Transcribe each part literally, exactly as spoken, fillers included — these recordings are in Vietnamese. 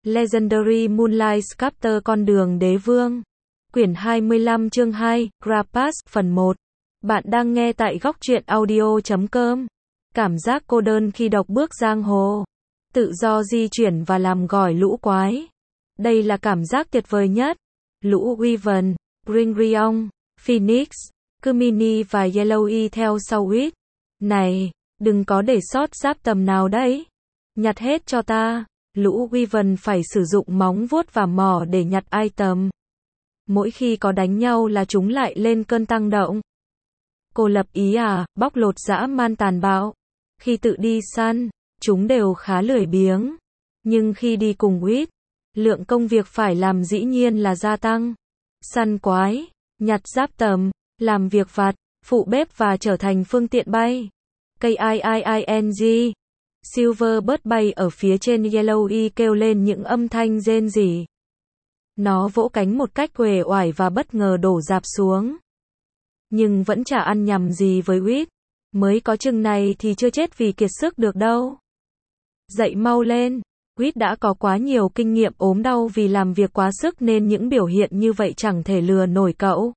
Legendary Moonlight Sculptor Con đường đế vương. Quyển hai mươi lăm chương hai, Grapas, phần một. Bạn đang nghe tại góc truyện audio chấm com. Cảm giác cô đơn khi đọc bước giang hồ. Tự do di chuyển và làm gỏi lũ quái. Đây là cảm giác tuyệt vời nhất. Lũ Wyvern, Gringrion, Phoenix, Kumini và Yellowy theo sau Wit. Này, đừng có để sót giáp tầm nào đấy. Nhặt hết cho ta. Lũ Wyvern phải sử dụng móng vuốt và mỏ để nhặt item. Mỗi khi có đánh nhau là chúng lại lên cơn tăng động. Cô lập ý à, bóc lột dã man tàn bạo. Khi tự đi săn, chúng đều khá lười biếng. Nhưng khi đi cùng Wit, lượng công việc phải làm dĩ nhiên là gia tăng. Săn quái, nhặt giáp tầm, làm việc vặt, phụ bếp và trở thành phương tiện bay. K I I I N G. Silverbird bay ở phía trên Yellowy kêu lên những âm thanh rên rỉ. Nó vỗ cánh một cách uể oải và bất ngờ đổ rạp xuống. Nhưng vẫn chả ăn nhầm gì với Wit. Mới có chừng này thì chưa chết vì kiệt sức được đâu. Dậy mau lên. Wit đã có quá nhiều kinh nghiệm ốm đau vì làm việc quá sức nên những biểu hiện như vậy chẳng thể lừa nổi cậu.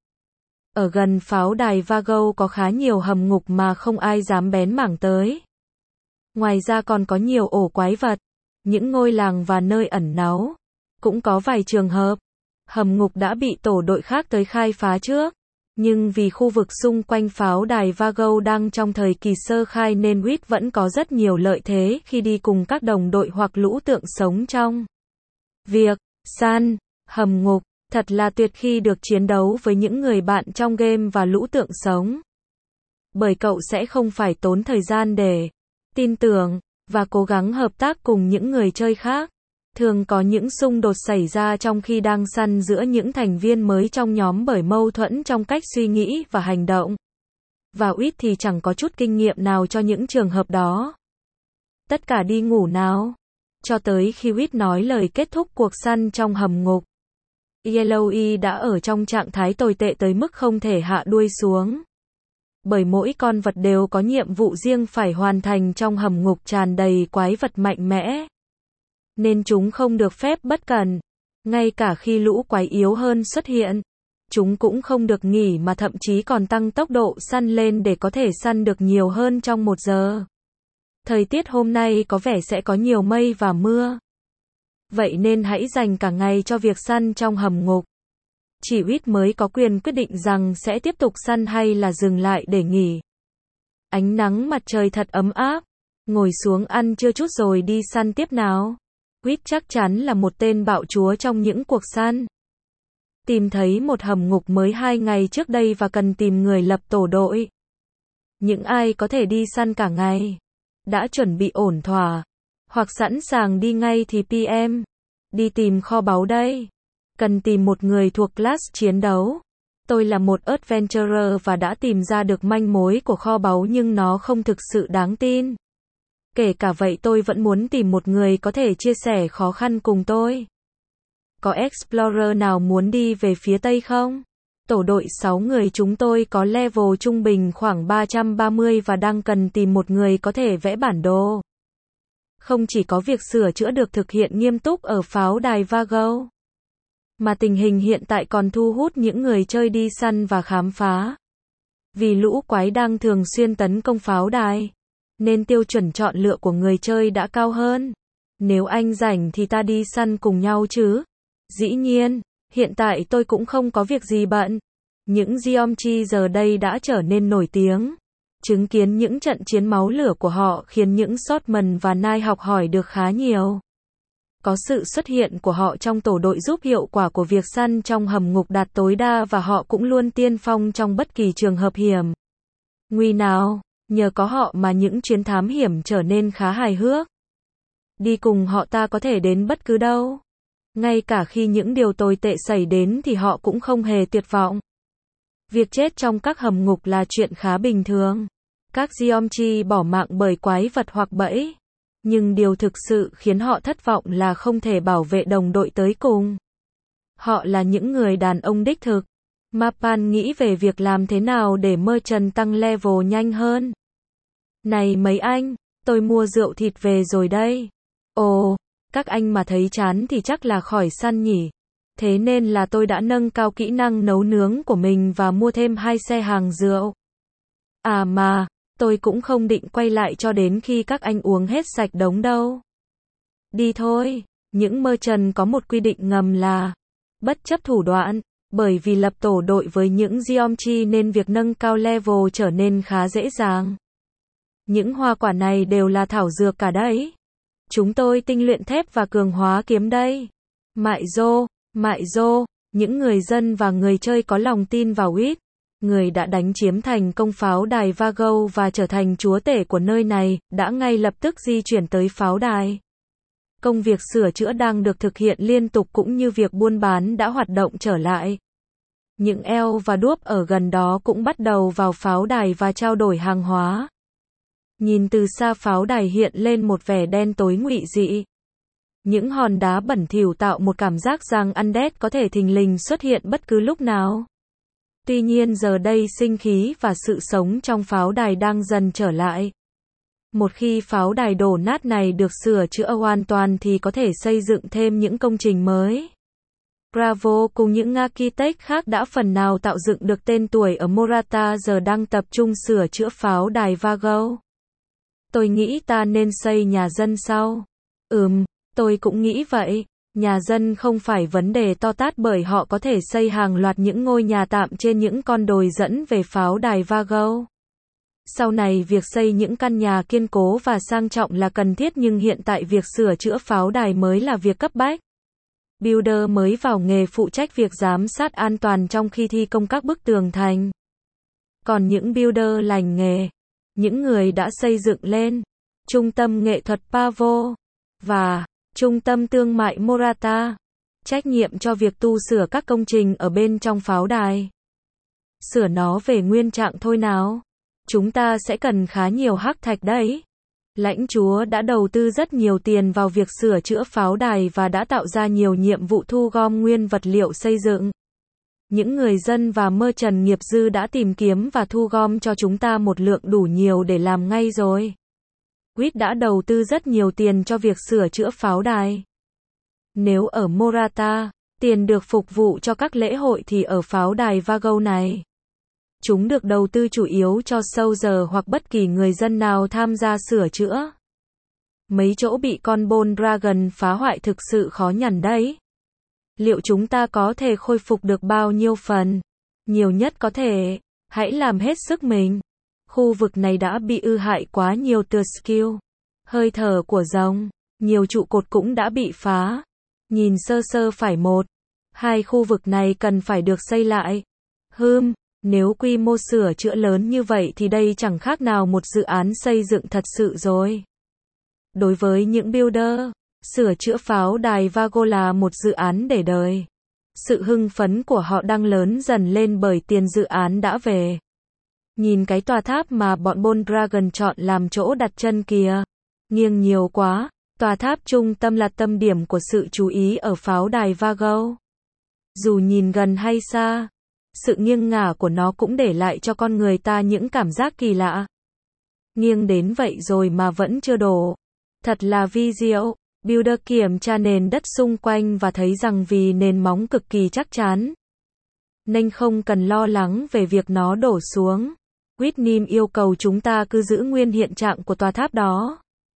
Ở gần pháo đài Vago có khá nhiều hầm ngục mà không ai dám bén mảng tới. Ngoài ra còn có nhiều ổ quái vật, những ngôi làng và nơi ẩn náu. Cũng có vài trường hợp, hầm ngục đã bị tổ đội khác tới khai phá trước. Nhưng vì khu vực xung quanh pháo đài Vago đang trong thời kỳ sơ khai nên Wit vẫn có rất nhiều lợi thế khi đi cùng các đồng đội hoặc lũ tượng sống trong việc săn hầm ngục. Thật là tuyệt khi được chiến đấu với những người bạn trong game và lũ tượng sống. Bởi cậu sẽ không phải tốn thời gian để tin tưởng và cố gắng hợp tác cùng những người chơi khác. Thường có những xung đột xảy ra trong khi đang săn giữa những thành viên mới trong nhóm bởi mâu thuẫn trong cách suy nghĩ và hành động. Và Wit thì chẳng có chút kinh nghiệm nào cho những trường hợp đó. Tất cả đi ngủ nào. Cho tới khi Wit nói lời kết thúc cuộc săn trong hầm ngục. Yellowy đã ở trong trạng thái tồi tệ tới mức không thể hạ đuôi xuống. Bởi mỗi con vật đều có nhiệm vụ riêng phải hoàn thành trong hầm ngục tràn đầy quái vật mạnh mẽ. Nên chúng không được phép bất cẩn. Ngay cả khi lũ quái yếu hơn xuất hiện, chúng cũng không được nghỉ mà thậm chí còn tăng tốc độ săn lên để có thể săn được nhiều hơn trong một giờ. Thời tiết hôm nay có vẻ sẽ có nhiều mây và mưa. Vậy nên hãy dành cả ngày cho việc săn trong hầm ngục. Chỉ Wit mới có quyền quyết định rằng sẽ tiếp tục săn hay là dừng lại để nghỉ. Ánh nắng mặt trời thật ấm áp. Ngồi xuống ăn trưa chút rồi đi săn tiếp nào. Wit chắc chắn là một tên bạo chúa trong những cuộc săn. Tìm thấy một hầm ngục mới hai ngày trước đây và cần tìm người lập tổ đội. Những ai có thể đi săn cả ngày, đã chuẩn bị ổn thỏa, hoặc sẵn sàng đi ngay thì pê em. Đi tìm kho báu đây. Cần tìm một người thuộc class chiến đấu. Tôi là một adventurer và đã tìm ra được manh mối của kho báu nhưng nó không thực sự đáng tin. Kể cả vậy tôi vẫn muốn tìm một người có thể chia sẻ khó khăn cùng tôi. Có explorer nào muốn đi về phía Tây không? Tổ đội sáu người chúng tôi có level trung bình khoảng ba trăm ba mươi và đang cần tìm một người có thể vẽ bản đồ. Không chỉ có việc sửa chữa được thực hiện nghiêm túc ở pháo đài Vago, mà tình hình hiện tại còn thu hút những người chơi đi săn và khám phá. Vì lũ quái đang thường xuyên tấn công pháo đài, nên tiêu chuẩn chọn lựa của người chơi đã cao hơn. Nếu anh rảnh thì ta đi săn cùng nhau chứ? Dĩ nhiên, hiện tại tôi cũng không có việc gì bận. Những Geomchi giờ đây đã trở nên nổi tiếng. Chứng kiến những trận chiến máu lửa của họ khiến những Swordman và Knight học hỏi được khá nhiều. Có sự xuất hiện của họ trong tổ đội giúp hiệu quả của việc săn trong hầm ngục đạt tối đa và họ cũng luôn tiên phong trong bất kỳ trường hợp hiểm nguy nào. Nhờ có họ mà những chuyến thám hiểm trở nên khá hài hước. Đi cùng họ ta có thể đến bất cứ đâu. Ngay cả khi những điều tồi tệ xảy đến thì họ cũng không hề tuyệt vọng. Việc chết trong các hầm ngục là chuyện khá bình thường. Các Geomchi bỏ mạng bởi quái vật hoặc bẫy. Nhưng điều thực sự khiến họ thất vọng là không thể bảo vệ đồng đội tới cùng. Họ là những người đàn ông đích thực. Mapan nghĩ về việc làm thế nào để Merchant tăng level nhanh hơn. Này mấy anh, tôi mua rượu thịt về rồi đây. Ồ, Các anh mà thấy chán thì chắc là khỏi săn nhỉ. Thế nên là tôi đã nâng cao kỹ năng nấu nướng của mình và mua thêm hai xe hàng rượu. À mà, tôi cũng không định quay lại cho đến khi các anh uống hết sạch đống đâu. Đi thôi. Những merchant có một quy định ngầm là bất chấp thủ đoạn, bởi vì lập tổ đội với những geomchi nên việc nâng cao level trở nên khá dễ dàng. Những hoa quả này đều là thảo dược cả đấy. Chúng tôi tinh luyện thép và cường hóa kiếm đây. Mại dô, mại dô, những người dân và người chơi có lòng tin vào Wit, người đã đánh chiếm thành công pháo đài Vago và trở thành chúa tể của nơi này, đã ngay lập tức di chuyển tới pháo đài. Công việc sửa chữa đang được thực hiện liên tục cũng như việc buôn bán đã hoạt động trở lại. Những eo và đuốc ở gần đó cũng bắt đầu vào pháo đài và trao đổi hàng hóa. Nhìn từ xa pháo đài hiện lên một vẻ đen tối ngụy dị. Những hòn đá bẩn thỉu tạo một cảm giác rằng undead có thể thình lình xuất hiện bất cứ lúc nào. Tuy nhiên giờ đây sinh khí và sự sống trong pháo đài đang dần trở lại. Một khi pháo đài đổ nát này được sửa chữa hoàn toàn thì có thể xây dựng thêm những công trình mới. Bravo cùng những architect khác đã phần nào tạo dựng được tên tuổi ở Morata giờ đang tập trung sửa chữa pháo đài Vago. Tôi nghĩ ta nên xây nhà dân sau. Ừm, tôi cũng nghĩ vậy. Nhà dân không phải vấn đề to tát bởi họ có thể xây hàng loạt những ngôi nhà tạm trên những con đồi dẫn về pháo đài Vago. Sau này việc xây những căn nhà kiên cố và sang trọng là cần thiết nhưng hiện tại việc sửa chữa pháo đài mới là việc cấp bách. Builder mới vào nghề phụ trách việc giám sát an toàn trong khi thi công các bức tường thành. Còn những builder lành nghề, những người đã xây dựng lên Trung tâm nghệ thuật Pavo và Trung tâm thương mại Morata, trách nhiệm cho việc tu sửa các công trình ở bên trong pháo đài. Sửa nó về nguyên trạng thôi nào. Chúng ta sẽ cần khá nhiều hắc thạch đấy. Lãnh chúa đã đầu tư rất nhiều tiền vào việc sửa chữa pháo đài và đã tạo ra nhiều nhiệm vụ thu gom nguyên vật liệu xây dựng. Những người dân và merchant nghiệp dư đã tìm kiếm và thu gom cho chúng ta một lượng đủ nhiều để làm ngay rồi. Wit đã đầu tư rất nhiều tiền cho việc sửa chữa pháo đài. Nếu ở Morata, tiền được phục vụ cho các lễ hội thì ở pháo đài Vago này, chúng được đầu tư chủ yếu cho soldier hoặc bất kỳ người dân nào tham gia sửa chữa. Mấy chỗ bị con Bone Dragon phá hoại thực sự khó nhằn đấy. Liệu chúng ta có thể khôi phục được bao nhiêu phần? Nhiều nhất có thể. Hãy làm hết sức mình. Khu vực này đã bị ư hại quá nhiều từ skill. Hơi thở của rồng. Nhiều trụ cột cũng đã bị phá. Nhìn sơ sơ phải một. Hai khu vực này cần phải được xây lại. Hừm. Nếu quy mô sửa chữa lớn như vậy thì đây chẳng khác nào một dự án xây dựng thật sự rồi. Đối với những builder, sửa chữa pháo đài Vago là một dự án để đời. Sự hưng phấn của họ đang lớn dần lên bởi tiền dự án đã về. Nhìn cái tòa tháp mà bọn Bone Dragon chọn làm chỗ đặt chân kìa. Nghiêng nhiều quá, tòa tháp trung tâm là tâm điểm của sự chú ý ở pháo đài Vago. Dù nhìn gần hay xa, sự nghiêng ngả của nó cũng để lại cho con người ta những cảm giác kỳ lạ. Nghiêng đến vậy rồi mà vẫn chưa đổ. Thật là vi diệu. Builder kiểm tra nền đất xung quanh và thấy rằng vì nền móng cực kỳ chắc chắn, nên không cần lo lắng về việc nó đổ xuống. Whitney yêu cầu chúng ta cứ giữ nguyên hiện trạng của tòa tháp đó.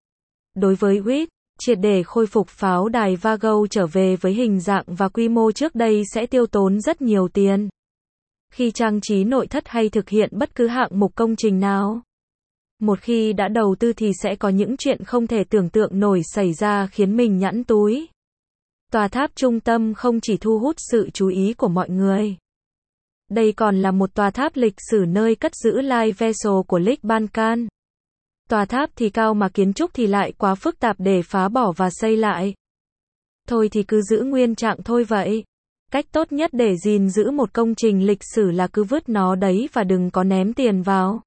Đối với Whit, triệt để khôi phục pháo đài Vago trở về với hình dạng và quy mô trước đây sẽ tiêu tốn rất nhiều tiền. Khi trang trí nội thất hay thực hiện bất cứ hạng mục công trình nào, một khi đã đầu tư thì sẽ có những chuyện không thể tưởng tượng nổi xảy ra khiến mình nhẵn túi. Tòa tháp trung tâm không chỉ thu hút sự chú ý của mọi người. Đây còn là một tòa tháp lịch sử nơi cất giữ live vessel của League Balkan. Tòa tháp thì cao mà kiến trúc thì lại quá phức tạp để phá bỏ và xây lại. Thôi thì cứ giữ nguyên trạng thôi vậy. Cách tốt nhất để gìn giữ một công trình lịch sử là cứ vứt nó đấy và đừng có ném tiền vào.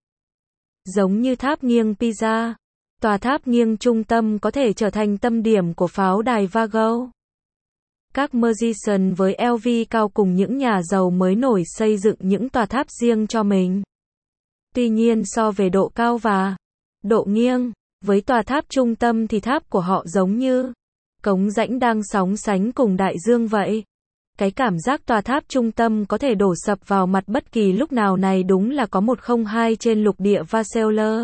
Giống như tháp nghiêng Pisa, tòa tháp nghiêng trung tâm có thể trở thành tâm điểm của pháo đài Vago. Các musician với lờ vê cao cùng những nhà giàu mới nổi xây dựng những tòa tháp riêng cho mình. Tuy nhiên so về độ cao và độ nghiêng, với tòa tháp trung tâm thì tháp của họ giống như Cống rãnh đang sóng sánh cùng đại dương vậy. Cái cảm giác tòa tháp trung tâm có thể đổ sập vào mặt bất kỳ lúc nào này đúng là có một không hai trên lục địa Vaseler.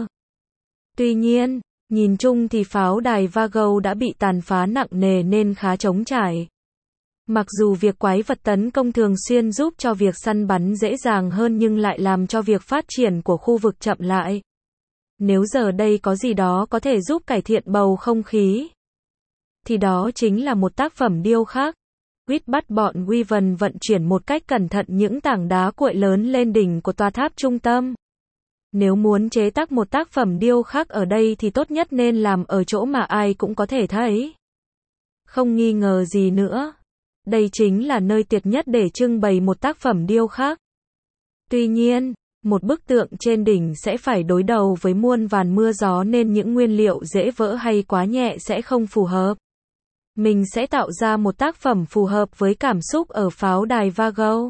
Tuy nhiên, nhìn chung thì pháo đài Vago đã bị tàn phá nặng nề nên khá trống trải. Mặc dù việc quái vật tấn công thường xuyên giúp cho việc săn bắn dễ dàng hơn nhưng lại làm cho việc phát triển của khu vực chậm lại. Nếu giờ đây có gì đó có thể giúp cải thiện bầu không khí, thì đó chính là một tác phẩm điêu khắc. Reed bắt bọn Wyvern vận chuyển một cách cẩn thận những tảng đá cuội lớn lên đỉnh của tòa tháp trung tâm. Nếu muốn chế tác một tác phẩm điêu khắc ở đây thì tốt nhất nên làm ở chỗ mà ai cũng có thể thấy. Không nghi ngờ gì nữa. Đây chính là nơi tuyệt nhất để trưng bày một tác phẩm điêu khắc. Tuy nhiên, một bức tượng trên đỉnh sẽ phải đối đầu với muôn vàn mưa gió nên những nguyên liệu dễ vỡ hay quá nhẹ sẽ không phù hợp. Mình sẽ tạo ra một tác phẩm phù hợp với cảm xúc ở pháo đài Vago.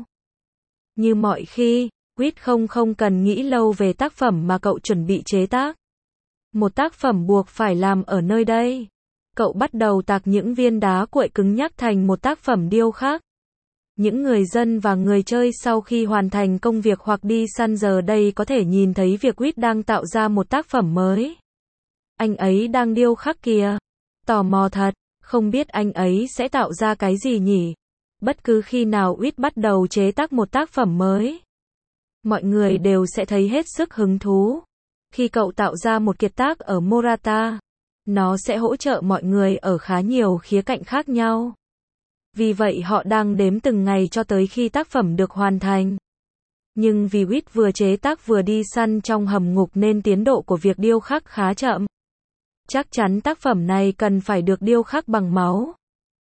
Như mọi khi, Reed không không cần nghĩ lâu về tác phẩm mà cậu chuẩn bị chế tác. Một tác phẩm buộc phải làm ở nơi đây. Cậu bắt đầu tạc những viên đá cuội cứng nhắc thành một tác phẩm điêu khắc. Những người dân và người chơi sau khi hoàn thành công việc hoặc đi săn giờ đây có thể nhìn thấy việc Reed đang tạo ra một tác phẩm mới. Anh ấy đang điêu khắc kìa. Tò mò thật, không biết anh ấy sẽ tạo ra cái gì nhỉ? Bất cứ khi nào Reed bắt đầu chế tác một tác phẩm mới, mọi người đều sẽ thấy hết sức hứng thú. Khi cậu tạo ra một kiệt tác ở Morata, nó sẽ hỗ trợ mọi người ở khá nhiều khía cạnh khác nhau. Vì vậy họ đang đếm từng ngày cho tới khi tác phẩm được hoàn thành. Nhưng vì Reed vừa chế tác vừa đi săn trong hầm ngục nên tiến độ của việc điêu khắc khá chậm. Chắc chắn tác phẩm này cần phải được điêu khắc bằng máu,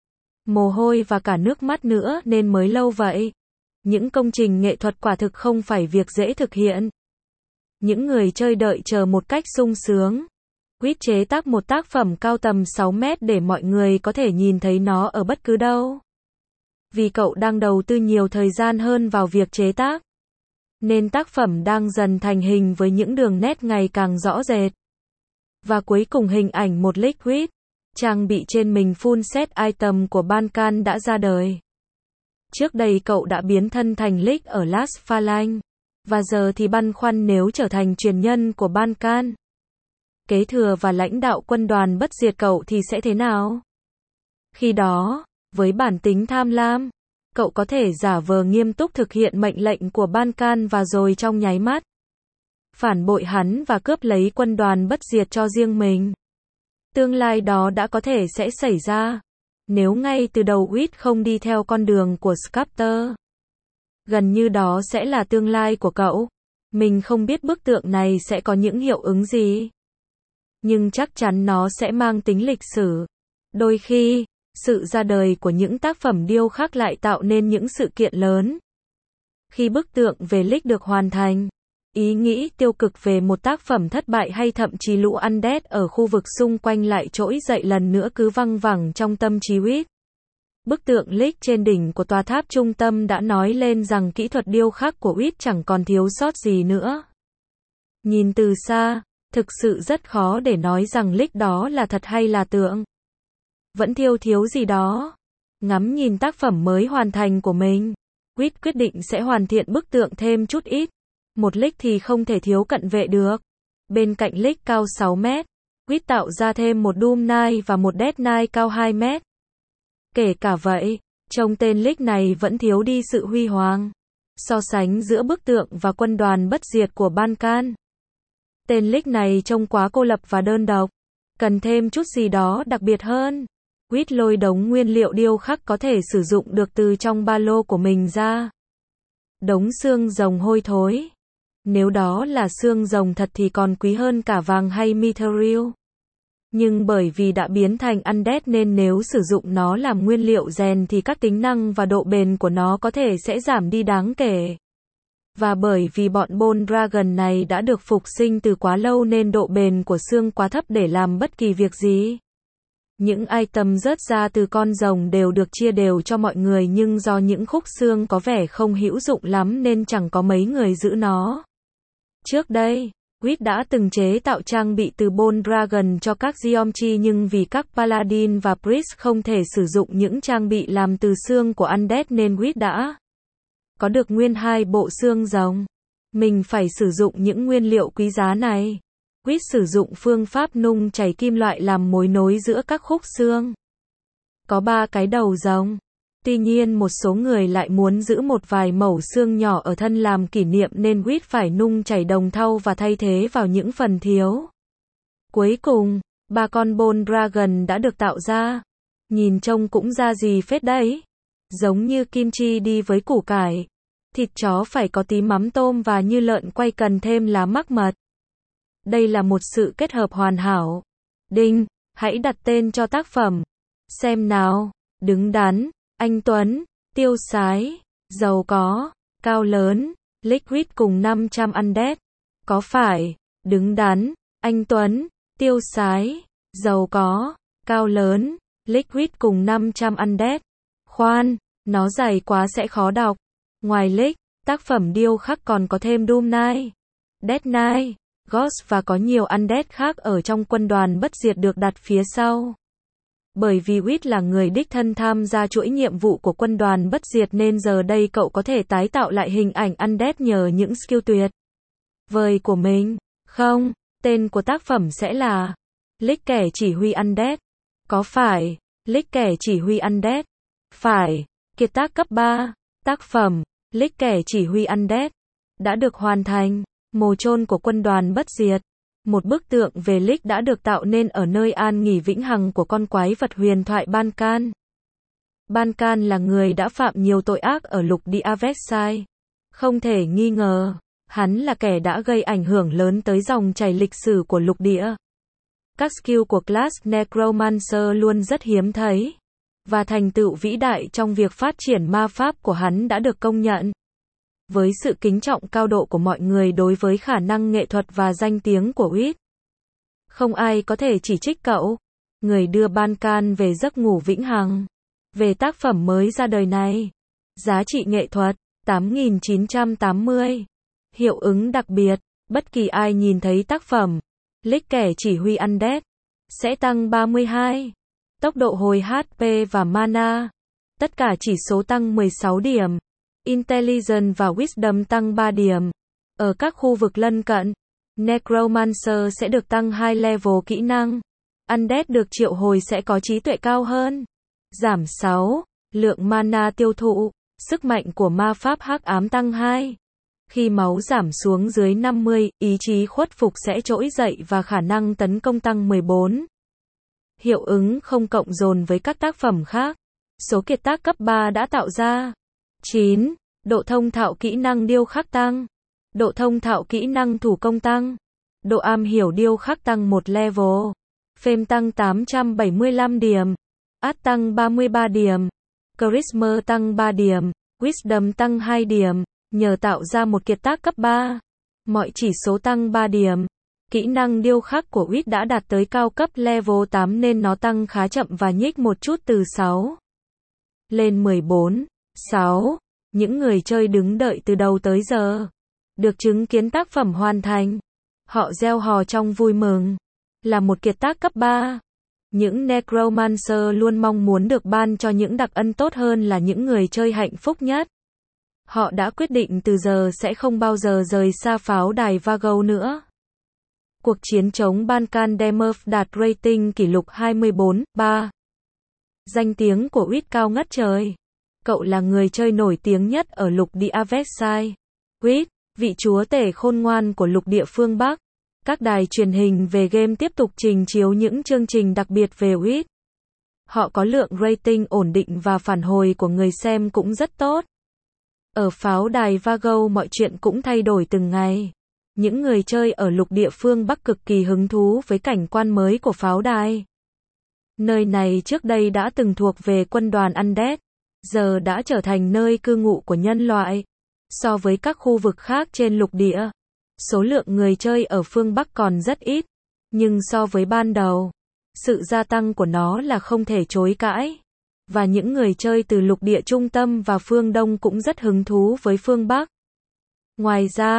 mồ hôi và cả nước mắt nữa nên mới lâu vậy. Những công trình nghệ thuật quả thực không phải việc dễ thực hiện. Những người chơi đợi chờ một cách sung sướng. Reed chế tác một tác phẩm cao tầm sáu mét để mọi người có thể nhìn thấy nó ở bất cứ đâu. Vì cậu đang đầu tư nhiều thời gian hơn vào việc chế tác, nên tác phẩm đang dần thành hình với những đường nét ngày càng rõ rệt. Và cuối cùng hình ảnh một Liquid, trang bị trên mình full set item của Bankan đã ra đời. Trước đây cậu đã biến thân thành Lick ở Last Phalanx, và giờ thì băn khoăn nếu trở thành truyền nhân của Bankan, kế thừa và lãnh đạo quân đoàn bất diệt cậu thì sẽ thế nào? Khi đó, với bản tính tham lam, cậu có thể giả vờ nghiêm túc thực hiện mệnh lệnh của Bankan và rồi trong nháy mắt phản bội hắn và cướp lấy quân đoàn bất diệt cho riêng mình. Tương lai đó đã có thể sẽ xảy ra nếu ngay từ đầu Reed không đi theo con đường của Sculptor. Gần như đó sẽ là tương lai của cậu. Mình không biết bức tượng này sẽ có những hiệu ứng gì, nhưng chắc chắn nó sẽ mang tính lịch sử. Đôi khi, sự ra đời của những tác phẩm điêu khắc lại tạo nên những sự kiện lớn. Khi bức tượng về Lick được hoàn thành, ý nghĩ tiêu cực về một tác phẩm thất bại hay thậm chí lũ undead ở khu vực xung quanh lại trỗi dậy lần nữa cứ văng vẳng trong tâm trí Reed. Bức tượng Lick trên đỉnh của tòa tháp trung tâm đã nói lên rằng kỹ thuật điêu khắc của Reed chẳng còn thiếu sót gì nữa. Nhìn từ xa, thực sự rất khó để nói rằng Lick đó là thật hay là tượng. Vẫn thiếu thiếu gì đó. Ngắm nhìn tác phẩm mới hoàn thành của mình, Reed quyết định sẽ hoàn thiện bức tượng thêm chút ít. Một Lick thì không thể thiếu cận vệ được. Bên cạnh Lick cao sáu mét, Reed tạo ra thêm một Doom Knight và một Death Knight cao hai mét. Kể cả vậy, trông tên Lick này vẫn thiếu đi sự huy hoàng. So sánh giữa bức tượng và quân đoàn bất diệt của Bankan, tên Lick này trông quá cô lập và đơn độc. Cần thêm chút gì đó đặc biệt hơn. Reed lôi đống nguyên liệu điêu khắc có thể sử dụng được từ trong ba lô của mình ra. Đống xương rồng hôi thối. Nếu đó là xương rồng thật thì còn quý hơn cả vàng hay mithril. Nhưng bởi vì đã biến thành undead nên nếu sử dụng nó làm nguyên liệu rèn thì các tính năng và độ bền của nó có thể sẽ giảm đi đáng kể. Và bởi vì bọn Bone Dragon này đã được phục sinh từ quá lâu nên độ bền của xương quá thấp để làm bất kỳ việc gì. Những item rớt ra từ con rồng đều được chia đều cho mọi người nhưng do những khúc xương có vẻ không hữu dụng lắm nên chẳng có mấy người giữ nó. Trước đây, Wit đã từng chế tạo trang bị từ Bone Dragon cho các Geomchi nhưng vì các Paladin và Priest không thể sử dụng những trang bị làm từ xương của Undead nên Wit đã có được nguyên hai bộ xương rồng. Mình phải sử dụng những nguyên liệu quý giá này. Wit sử dụng phương pháp nung chảy kim loại làm mối nối giữa các khúc xương. Có ba cái đầu rồng. Tuy nhiên một số người lại muốn giữ một vài mẩu xương nhỏ ở thân làm kỷ niệm nên Wit phải nung chảy đồng thau và thay thế vào những phần thiếu. Cuối cùng, ba con Bone Dragon đã được tạo ra. Nhìn trông cũng ra gì phết đấy. Giống như kim chi đi với củ cải. Thịt chó phải có tí mắm tôm và như lợn quay cần thêm lá mắc mật. Đây là một sự kết hợp hoàn hảo. Đinh, hãy đặt tên cho tác phẩm. Xem nào, đứng đắn, anh Tuấn, tiêu sái, giàu có, cao lớn, Liquid cùng năm trăm Undead. Có phải, đứng đắn, anh Tuấn, tiêu sái, giàu có, cao lớn, Liquid cùng năm trăm Undead. Khoan, nó dài quá sẽ khó đọc. Ngoài Lick, tác phẩm điêu khắc còn có thêm Doom Knight, Death Knight, Ghost và có nhiều Undead khác ở trong quân đoàn bất diệt được đặt phía sau. Bởi vì Wit là người đích thân tham gia chuỗi nhiệm vụ của quân đoàn bất diệt nên giờ đây cậu có thể tái tạo lại hình ảnh Undead nhờ những skill tuyệt vời của mình. Không, tên của tác phẩm sẽ là Lick kẻ chỉ huy Undead. Có phải, Lick kẻ chỉ huy Undead? Phải, kiệt tác cấp ba, tác phẩm, Lick kẻ chỉ huy Undead, đã được hoàn thành. Mồ chôn của quân đoàn bất diệt. Một bức tượng về Lick đã được tạo nên ở nơi an nghỉ vĩnh hằng của con quái vật huyền thoại Bankan. Bankan là người đã phạm nhiều tội ác ở lục địa Avexai. Không thể nghi ngờ, hắn là kẻ đã gây ảnh hưởng lớn tới dòng chảy lịch sử của lục địa. Các skill của class Necromancer luôn rất hiếm thấy. Và thành tựu vĩ đại trong việc phát triển ma pháp của hắn đã được công nhận. Với sự kính trọng cao độ của mọi người đối với khả năng nghệ thuật và danh tiếng của Wit, không ai có thể chỉ trích cậu, người đưa Bankan về giấc ngủ vĩnh hằng. Về tác phẩm mới ra đời này, giá trị nghệ thuật tám nghìn chín trăm tám mươi, hiệu ứng đặc biệt, bất kỳ ai nhìn thấy tác phẩm Lick kẻ chỉ huy Undead sẽ tăng ba mươi hai, tốc độ hồi hát pê và mana, tất cả chỉ số tăng mười sáu điểm. Intelligence và Wisdom tăng ba điểm. Ở các khu vực lân cận, Necromancer sẽ được tăng hai level kỹ năng. Undead được triệu hồi sẽ có trí tuệ cao hơn. Giảm sáu, lượng mana tiêu thụ, sức mạnh của ma pháp hắc ám tăng hai. Khi máu giảm xuống dưới năm mươi, ý chí khuất phục sẽ trỗi dậy và khả năng tấn công tăng mười bốn. Hiệu ứng không cộng dồn với các tác phẩm khác. Số kiệt tác cấp ba đã tạo ra. chín. Độ thông thạo kỹ năng điêu khắc tăng. Độ thông thạo kỹ năng thủ công tăng. Độ am hiểu điêu khắc tăng một level. Phêm tăng tám trăm bảy mươi lăm điểm. Art tăng ba mươi ba điểm. Charisma tăng ba điểm. Wisdom tăng hai điểm. Nhờ tạo ra một kiệt tác cấp ba, mọi chỉ số tăng ba điểm. Kỹ năng điêu khắc của Wit đã đạt tới cao cấp level tám nên nó tăng khá chậm và nhích một chút từ sáu lên mười bốn. sáu. Những người chơi đứng đợi từ đầu tới giờ được chứng kiến tác phẩm hoàn thành. Họ reo hò trong vui mừng. Là một kiệt tác cấp ba. Những Necromancer luôn mong muốn được ban cho những đặc ân tốt hơn là những người chơi hạnh phúc nhất. Họ đã quyết định từ giờ sẽ không bao giờ rời xa pháo đài Vago nữa. Cuộc chiến chống Bankan Demurf đạt rating kỷ lục hai mươi bốn, ba. Danh tiếng của Wit cao ngất trời. Cậu là người chơi nổi tiếng nhất ở lục địa Avexai. Wit, vị chúa tể khôn ngoan của lục địa phương Bắc. Các đài truyền hình về game tiếp tục trình chiếu những chương trình đặc biệt về Wit. Họ có lượng rating ổn định và phản hồi của người xem cũng rất tốt. Ở pháo đài Vago mọi chuyện cũng thay đổi từng ngày. Những người chơi ở lục địa phương Bắc cực kỳ hứng thú với cảnh quan mới của pháo đài. Nơi này trước đây đã từng thuộc về quân đoàn Undead, giờ đã trở thành nơi cư ngụ của nhân loại. So với các khu vực khác trên lục địa, số lượng người chơi ở phương Bắc còn rất ít, nhưng so với ban đầu, sự gia tăng của nó là không thể chối cãi. Và những người chơi từ lục địa trung tâm và phương Đông cũng rất hứng thú với phương Bắc. Ngoài ra,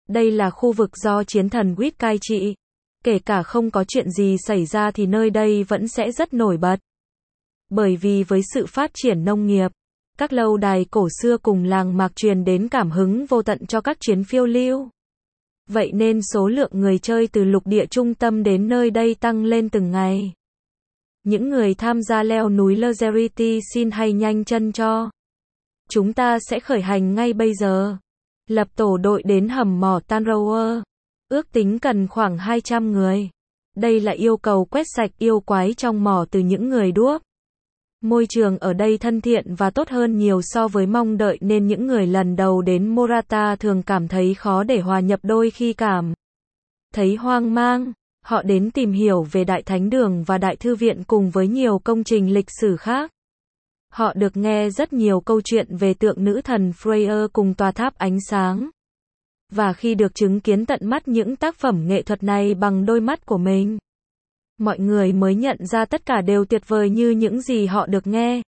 Đây là khu vực do chiến thần Whit cai trị. Kể cả không có chuyện gì xảy ra thì nơi đây vẫn sẽ rất nổi bật. Bởi vì với sự phát triển nông nghiệp, các lâu đài cổ xưa cùng làng mạc truyền đến cảm hứng vô tận cho các chuyến phiêu lưu. Vậy nên số lượng người chơi từ lục địa trung tâm đến nơi đây tăng lên từng ngày. Những người tham gia leo núi Lezeriti xin hãy nhanh chân cho. Chúng ta sẽ khởi hành ngay bây giờ. Lập tổ đội đến hầm mỏ Tanrower. Ước tính cần khoảng hai trăm người. Đây là yêu cầu quét sạch yêu quái trong mỏ từ những người đuốc. Môi trường ở đây thân thiện và tốt hơn nhiều so với mong đợi nên những người lần đầu đến Morata thường cảm thấy khó để hòa nhập, đôi khi cảm thấy hoang mang. Họ đến tìm hiểu về Đại Thánh Đường và Đại Thư viện cùng với nhiều công trình lịch sử khác. Họ được nghe rất nhiều câu chuyện về tượng nữ thần Freya cùng tòa tháp ánh sáng. Và khi được chứng kiến tận mắt những tác phẩm nghệ thuật này bằng đôi mắt của mình, mọi người mới nhận ra tất cả đều tuyệt vời như những gì họ được nghe.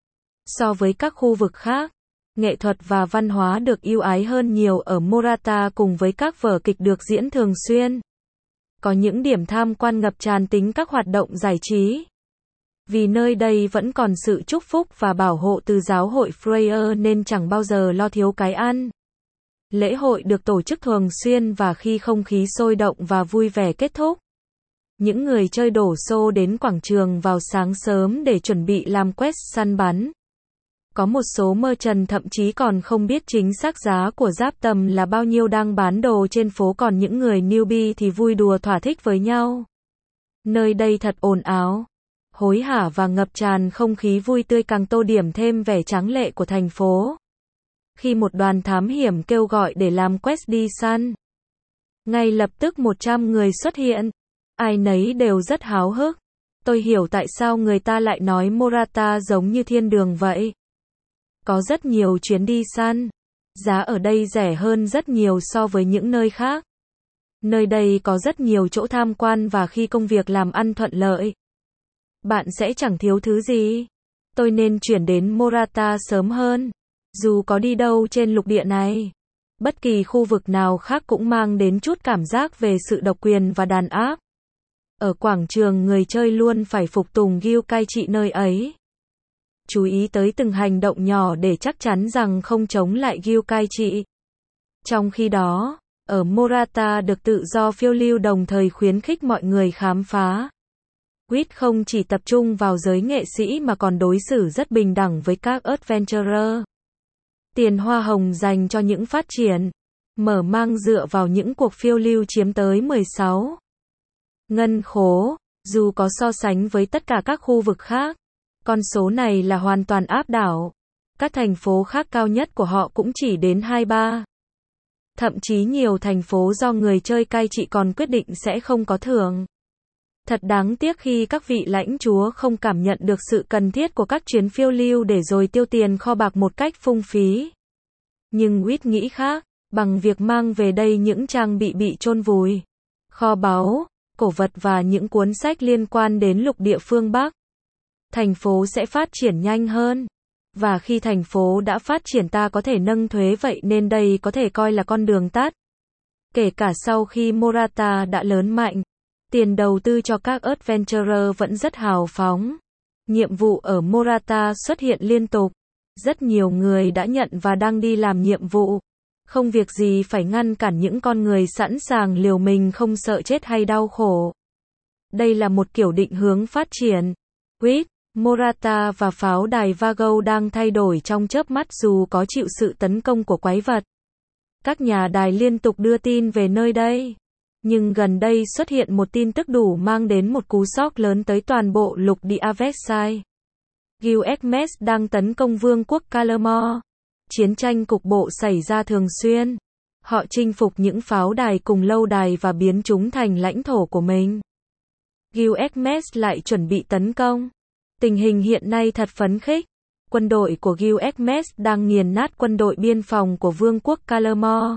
So với các khu vực khác, nghệ thuật và văn hóa được ưu ái hơn nhiều ở Morata cùng với các vở kịch được diễn thường xuyên. Có những điểm tham quan ngập tràn tính các hoạt động giải trí. Vì nơi đây vẫn còn sự chúc phúc và bảo hộ từ giáo hội Freya nên chẳng bao giờ lo thiếu cái ăn. Lễ hội được tổ chức thường xuyên và khi không khí sôi động và vui vẻ kết thúc, những người chơi đổ xô đến quảng trường vào sáng sớm để chuẩn bị làm quest săn bắn. Có một số merchant thậm chí còn không biết chính xác giá của giáp tầm là bao nhiêu đang bán đồ trên phố, còn những người newbie thì vui đùa thỏa thích với nhau. Nơi đây thật ồn ào, hối hả và ngập tràn không khí vui tươi, càng tô điểm thêm vẻ tráng lệ của thành phố. Khi một đoàn thám hiểm kêu gọi để làm quest đi săn, ngay lập tức một trăm người xuất hiện. Ai nấy đều rất háo hức. Tôi hiểu tại sao người ta lại nói Morata giống như thiên đường vậy. Có rất nhiều chuyến đi săn. Giá ở đây rẻ hơn rất nhiều so với những nơi khác. Nơi đây có rất nhiều chỗ tham quan và khi công việc làm ăn thuận lợi, bạn sẽ chẳng thiếu thứ gì. Tôi nên chuyển đến Morata sớm hơn. Dù có đi đâu trên lục địa này, bất kỳ khu vực nào khác cũng mang đến chút cảm giác về sự độc quyền và đàn áp. Ở quảng trường, người chơi luôn phải phục tùng guild cai trị nơi ấy. Chú ý tới từng hành động nhỏ để chắc chắn rằng không chống lại guild cai trị. Trong khi đó, ở Morata được tự do phiêu lưu đồng thời khuyến khích mọi người khám phá. Quýt không chỉ tập trung vào giới nghệ sĩ mà còn đối xử rất bình đẳng với các adventurer. Tiền hoa hồng dành cho những phát triển mở mang dựa vào những cuộc phiêu lưu chiếm tới mười sáu ngân khố. Dù có so sánh với tất cả các khu vực khác, con số này là hoàn toàn áp đảo. Các thành phố khác cao nhất của họ cũng chỉ đến hai ba. Thậm chí nhiều thành phố do người chơi cai trị còn quyết định sẽ không có thưởng. Thật đáng tiếc khi các vị lãnh chúa không cảm nhận được sự cần thiết của các chuyến phiêu lưu để rồi tiêu tiền kho bạc một cách phung phí. Nhưng Whit nghĩ khác, bằng việc mang về đây những trang bị bị chôn vùi, kho báu, cổ vật và những cuốn sách liên quan đến lục địa phương Bắc, thành phố sẽ phát triển nhanh hơn. Và khi thành phố đã phát triển, ta có thể nâng thuế, vậy nên đây có thể coi là con đường tắt. Kể cả sau khi Morata đã lớn mạnh, tiền đầu tư cho các adventurer vẫn rất hào phóng. Nhiệm vụ ở Morata xuất hiện liên tục. Rất nhiều người đã nhận và đang đi làm nhiệm vụ. Không việc gì phải ngăn cản những con người sẵn sàng liều mình không sợ chết hay đau khổ. Đây là một kiểu định hướng phát triển. Quýt, Morata và pháo đài Vago đang thay đổi trong chớp mắt dù có chịu sự tấn công của quái vật. Các nhà đài liên tục đưa tin về nơi đây. Nhưng gần đây xuất hiện một tin tức đủ mang đến một cú sốc lớn tới toàn bộ lục địa Versailles. Guild Hermes đang tấn công vương quốc Calamore. Chiến tranh cục bộ xảy ra thường xuyên. Họ chinh phục những pháo đài cùng lâu đài và biến chúng thành lãnh thổ của mình. Guild Hermes lại chuẩn bị tấn công. Tình hình hiện nay thật phấn khích. Quân đội của Guild Hermes đang nghiền nát quân đội biên phòng của vương quốc Calamore.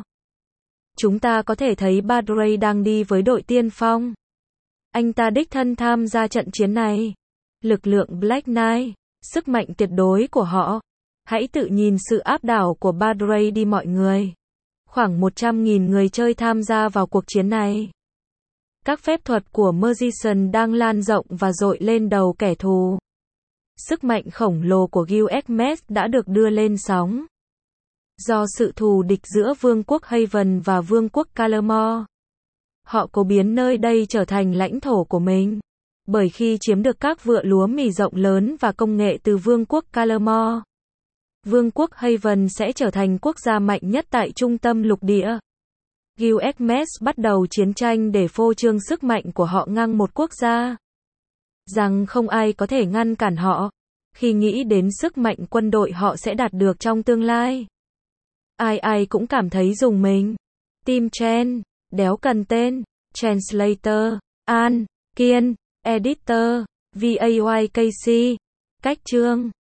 Chúng ta có thể thấy Badray đang đi với đội tiên phong. Anh ta đích thân tham gia trận chiến này. Lực lượng Black Knight, sức mạnh tuyệt đối của họ. Hãy tự nhìn sự áp đảo của Badray đi mọi người. Khoảng một trăm nghìn người chơi tham gia vào cuộc chiến này. Các phép thuật của Magician đang lan rộng và dội lên đầu kẻ thù. Sức mạnh khổng lồ của Gilgamesh đã được đưa lên sóng. Do sự thù địch giữa Vương quốc Haven và Vương quốc Calamore, họ cố biến nơi đây trở thành lãnh thổ của mình. Bởi khi chiếm được các vựa lúa mì rộng lớn và công nghệ từ Vương quốc Calamore, Vương quốc Haven sẽ trở thành quốc gia mạnh nhất tại trung tâm lục địa. Gilgamesh bắt đầu chiến tranh để phô trương sức mạnh của họ ngang một quốc gia. Rằng không ai có thể ngăn cản họ. Khi nghĩ đến sức mạnh quân đội họ sẽ đạt được trong tương lai, ai ai cũng cảm thấy rùng mình. Tim Chen, đéo cần tên, Translator, An, Kiên, Editor, vayk, cách chương.